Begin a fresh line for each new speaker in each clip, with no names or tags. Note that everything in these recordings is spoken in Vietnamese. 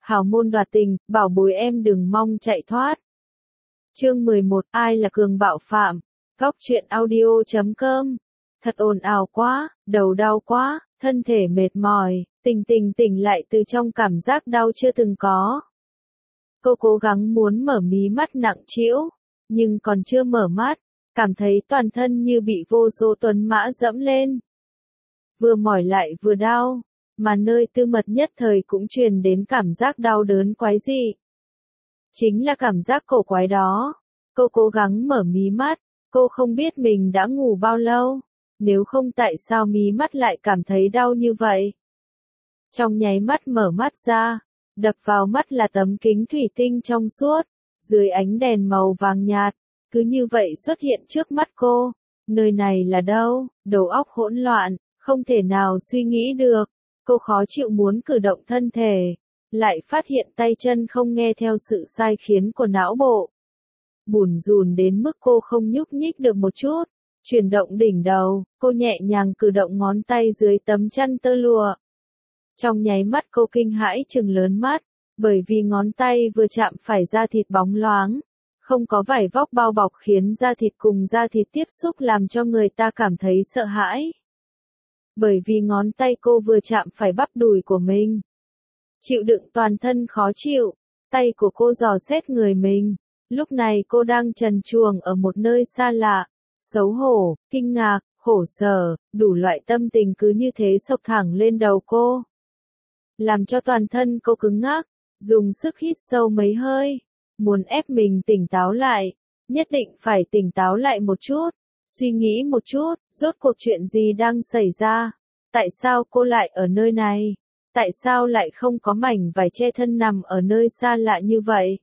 hào môn đoạt tình, bảo bối em đừng mong chạy thoát. Chương 11, ai là cường bạo phạm? Góc truyện audio.com. Thật ồn ào quá, đầu đau quá, thân thể mệt mỏi, tỉnh lại từ trong cảm giác đau chưa từng có. Cô cố gắng muốn mở mí mắt nặng trĩu, nhưng còn chưa mở mắt, cảm thấy toàn thân như bị vô số tuấn mã dẫm lên. Vừa mỏi lại vừa đau, mà nơi tư mật nhất thời cũng truyền đến cảm giác đau đớn quái dị. Chính là cảm giác cổ quái đó. Cô cố gắng mở mí mắt, cô không biết mình đã ngủ bao lâu, nếu không tại sao mí mắt lại cảm thấy đau như vậy. Trong nháy mắt mở mắt ra, đập vào mắt là tấm kính thủy tinh trong suốt, dưới ánh đèn màu vàng nhạt, cứ như vậy xuất hiện trước mắt cô. Nơi này là đâu? Đầu óc hỗn loạn, không thể nào suy nghĩ được. Cô khó chịu muốn cử động thân thể, lại phát hiện tay chân không nghe theo sự sai khiến của não bộ. Bủn rủn đến mức cô không nhúc nhích được một chút. Chuyển động đỉnh đầu, cô nhẹ nhàng cử động ngón tay dưới tấm chăn tơ lụa. Trong nháy mắt cô kinh hãi trừng lớn mắt, bởi vì ngón tay vừa chạm phải da thịt bóng loáng, không có vải vóc bao bọc khiến da thịt cùng da thịt tiếp xúc làm cho người ta cảm thấy sợ hãi. Bởi vì ngón tay cô vừa chạm phải bắp đùi của mình. Chịu đựng toàn thân khó chịu, tay của cô dò xét người mình. Lúc này cô đang trần truồng ở một nơi xa lạ, xấu hổ, kinh ngạc, khổ sở, đủ loại tâm tình cứ như thế xộc thẳng lên đầu cô. Làm cho toàn thân cô cứng ngắc, dùng sức hít sâu mấy hơi, muốn ép mình tỉnh táo lại, nhất định phải tỉnh táo lại một chút, suy nghĩ một chút, rốt cuộc chuyện gì đang xảy ra, tại sao cô lại ở nơi này, tại sao lại không có mảnh vải che thân nằm ở nơi xa lạ như vậy.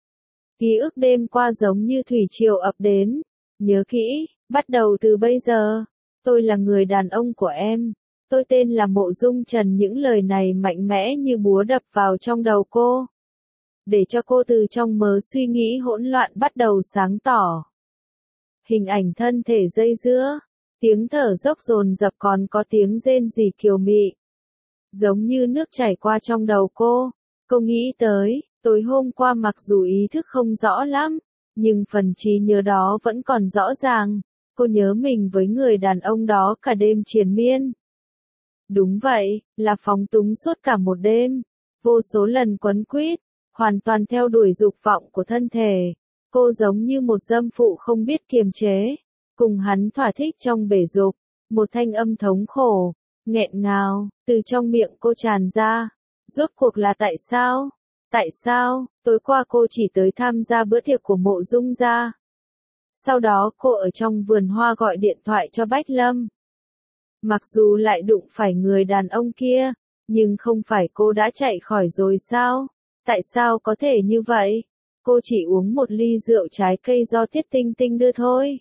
Ký ức đêm qua giống như thủy triều ập đến, nhớ kỹ, bắt đầu từ bây giờ, tôi là người đàn ông của em, tôi tên là Mộ Dung Trần. Những lời này mạnh mẽ như búa đập vào trong đầu cô, để cho cô từ trong mớ suy nghĩ hỗn loạn bắt đầu sáng tỏ. Hình ảnh thân thể dây dưa, tiếng thở dốc dồn dập còn có tiếng rên rỉ kiều mị, giống như nước chảy qua trong đầu cô. Cô nghĩ tới, tối hôm qua mặc dù ý thức không rõ lắm, nhưng phần trí nhớ đó vẫn còn rõ ràng. Cô nhớ mình với người đàn ông đó cả đêm triền miên. Đúng vậy, là phóng túng suốt cả một đêm, vô số lần quấn quýt, hoàn toàn theo đuổi dục vọng của thân thể. Cô giống như một dâm phụ không biết kiềm chế, cùng hắn thỏa thích trong bể dục. Một thanh âm thống khổ, nghẹn ngào, từ trong miệng cô tràn ra. Rốt cuộc là tại sao? Tại sao, tối qua cô chỉ tới tham gia bữa tiệc của Mộ Dung gia. Sau đó cô ở trong vườn hoa gọi điện thoại cho Bách Lâm. Mặc dù lại đụng phải người đàn ông kia, nhưng không phải cô đã chạy khỏi rồi sao? Tại sao có thể như vậy? Cô chỉ uống một ly rượu trái cây do Tiết Tinh Tinh đưa thôi.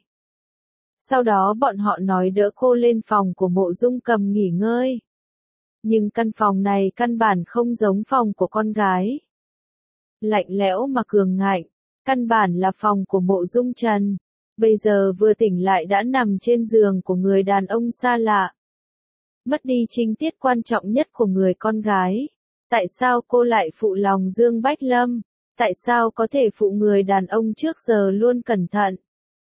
Sau đó bọn họ nói đỡ cô lên phòng của Mộ Dung Cầm nghỉ ngơi. Nhưng căn phòng này căn bản không giống phòng của con gái. Lạnh lẽo mà cường ngạnh, căn bản là phòng của Mộ Dung Trần. Bây giờ vừa tỉnh lại đã nằm trên giường của người đàn ông xa lạ. Mất đi chính tiết quan trọng nhất của người con gái. Tại sao cô lại phụ lòng Dương Bách Lâm? Tại sao có thể phụ người đàn ông trước giờ luôn cẩn thận,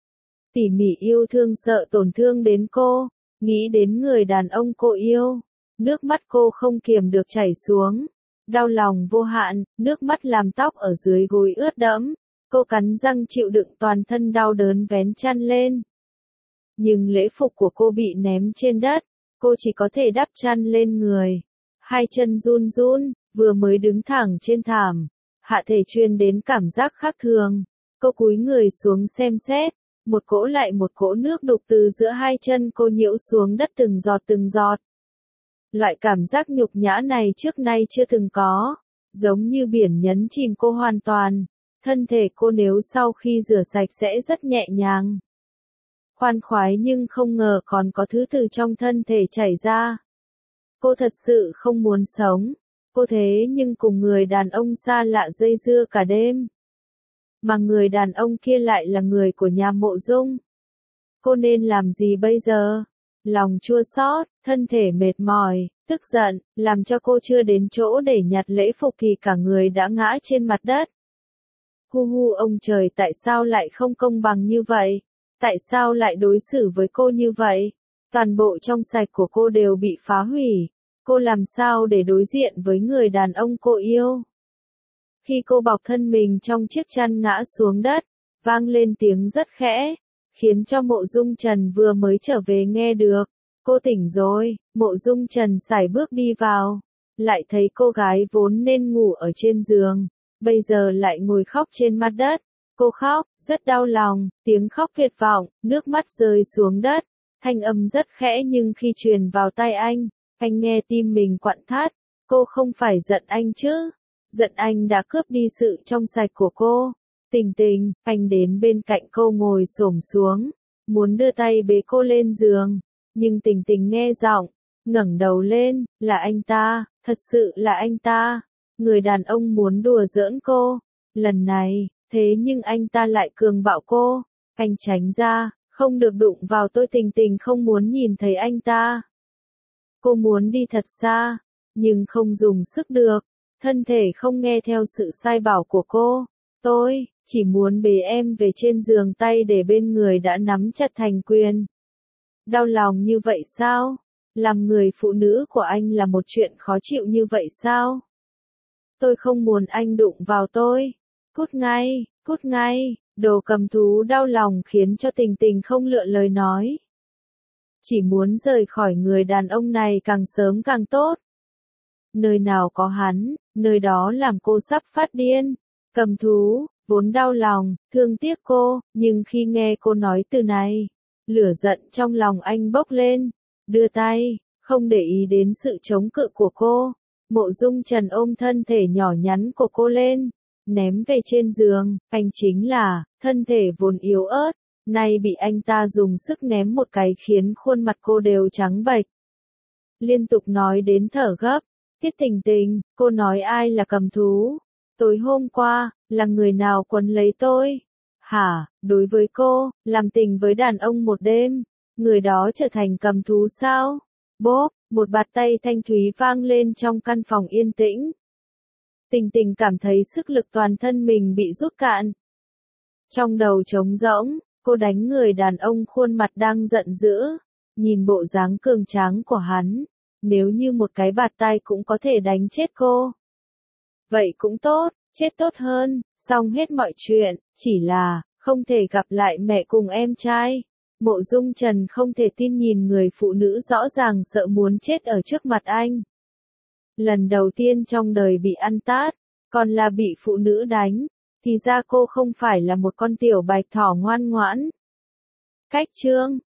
tỉ mỉ yêu thương sợ tổn thương đến cô? Nghĩ đến người đàn ông cô yêu, nước mắt cô không kiềm được chảy xuống. Đau lòng vô hạn, nước mắt làm tóc ở dưới gối ướt đẫm. Cô cắn răng chịu đựng toàn thân đau đớn vén chăn lên. Nhưng lễ phục của cô bị ném trên đất, cô chỉ có thể đắp chăn lên người. Hai chân run run, vừa mới đứng thẳng trên thảm, hạ thể truyền đến cảm giác khác thường. Cô cúi người xuống xem xét, một cỗ lại một cỗ nước đục từ giữa hai chân cô nhiễu xuống đất từng giọt từng giọt. Loại cảm giác nhục nhã này trước nay chưa từng có, giống như biển nhấn chìm cô hoàn toàn. Thân thể cô nếu sau khi rửa sạch sẽ rất nhẹ nhàng, khoan khoái, nhưng không ngờ còn có thứ từ trong thân thể chảy ra. Cô thật sự không muốn sống. Cô thế nhưng cùng người đàn ông xa lạ dây dưa cả đêm. Mà người đàn ông kia lại là người của nhà Mộ Dung. Cô nên làm gì bây giờ? lòng chua xót, thân thể mệt mỏi, tức giận, làm cho cô chưa đến chỗ để nhặt lễ phục thì cả người đã ngã trên mặt đất. Hu hu, ông trời, tại sao lại không công bằng như vậy? Tại sao lại đối xử với cô như vậy? Toàn bộ trong sạch của cô đều bị phá hủy. Cô làm sao để đối diện với người đàn ông cô yêu? Khi cô bọc thân mình trong chiếc chăn ngã xuống đất, vang lên tiếng rất khẽ, khiến cho Mộ Dung Trần vừa mới trở về nghe được. Cô tỉnh rồi. Mộ Dung Trần sải bước đi vào, lại thấy cô gái vốn nên ngủ ở trên giường, bây giờ lại ngồi khóc trên mặt đất. Cô khóc, rất đau lòng, tiếng khóc tuyệt vọng, nước mắt rơi xuống đất, thanh âm rất khẽ nhưng khi truyền vào tai anh nghe tim mình quặn thắt. Cô không phải giận anh chứ? Giận anh đã cướp đi sự trong sạch của cô. Tình Tình, anh đến bên cạnh cô ngồi xổm xuống, muốn đưa tay bế cô lên giường, nhưng Tình Tình nghe giọng, ngẩng đầu lên, là anh ta, thật sự là anh ta. Người đàn ông muốn đùa giỡn cô, lần này, thế nhưng anh ta lại cường bạo cô. Anh tránh ra, không được đụng vào tôi. Tình Tình không muốn nhìn thấy anh ta. Cô muốn đi thật xa, nhưng không dùng sức được, thân thể không nghe theo sự sai bảo của cô. Tôi chỉ muốn bế em về trên giường, tay để bên người đã nắm chặt thành quyền. Đau lòng như vậy sao? Làm người phụ nữ của anh là một chuyện khó chịu như vậy sao? Tôi không muốn anh đụng vào tôi. Cút ngay, cút ngay. Đồ cầm thú đau lòng khiến cho Tình Tình không lựa lời nói. Chỉ muốn rời khỏi người đàn ông này càng sớm càng tốt. Nơi nào có hắn, nơi đó làm cô sắp phát điên. Cầm thú, vốn đau lòng, thương tiếc cô, nhưng khi nghe cô nói từ này, lửa giận trong lòng anh bốc lên, đưa tay, không để ý đến sự chống cự của cô. Mộ Dung Trần ôm thân thể nhỏ nhắn của cô lên, ném về trên giường. Anh chính là, thân thể vốn yếu ớt, nay bị anh ta dùng sức ném một cái khiến khuôn mặt cô đều trắng bệch. Liên tục nói đến thở gấp. Tiết Tình Tình, cô nói ai là cầm thú? Tối hôm qua, là người nào quấn lấy tôi? Hả, đối với cô, làm tình với đàn ông một đêm, người đó trở thành cầm thú sao? Bốp, một bạt tay thanh thúy vang lên trong căn phòng yên tĩnh. Tình Tình cảm thấy sức lực toàn thân mình bị rút cạn. Trong đầu trống rỗng, cô đánh người đàn ông khuôn mặt đang giận dữ, nhìn bộ dáng cường tráng của hắn. Nếu như một cái bạt tay cũng có thể đánh chết cô, vậy cũng tốt, chết tốt hơn, xong hết mọi chuyện, chỉ là, không thể gặp lại mẹ cùng em trai. Mộ Dung Trần không thể tin nhìn người phụ nữ rõ ràng sợ muốn chết ở trước mặt anh. Lần đầu tiên trong đời bị ăn tát, còn là bị phụ nữ đánh, thì ra cô không phải là một con tiểu bạch thỏ ngoan ngoãn. Cách chương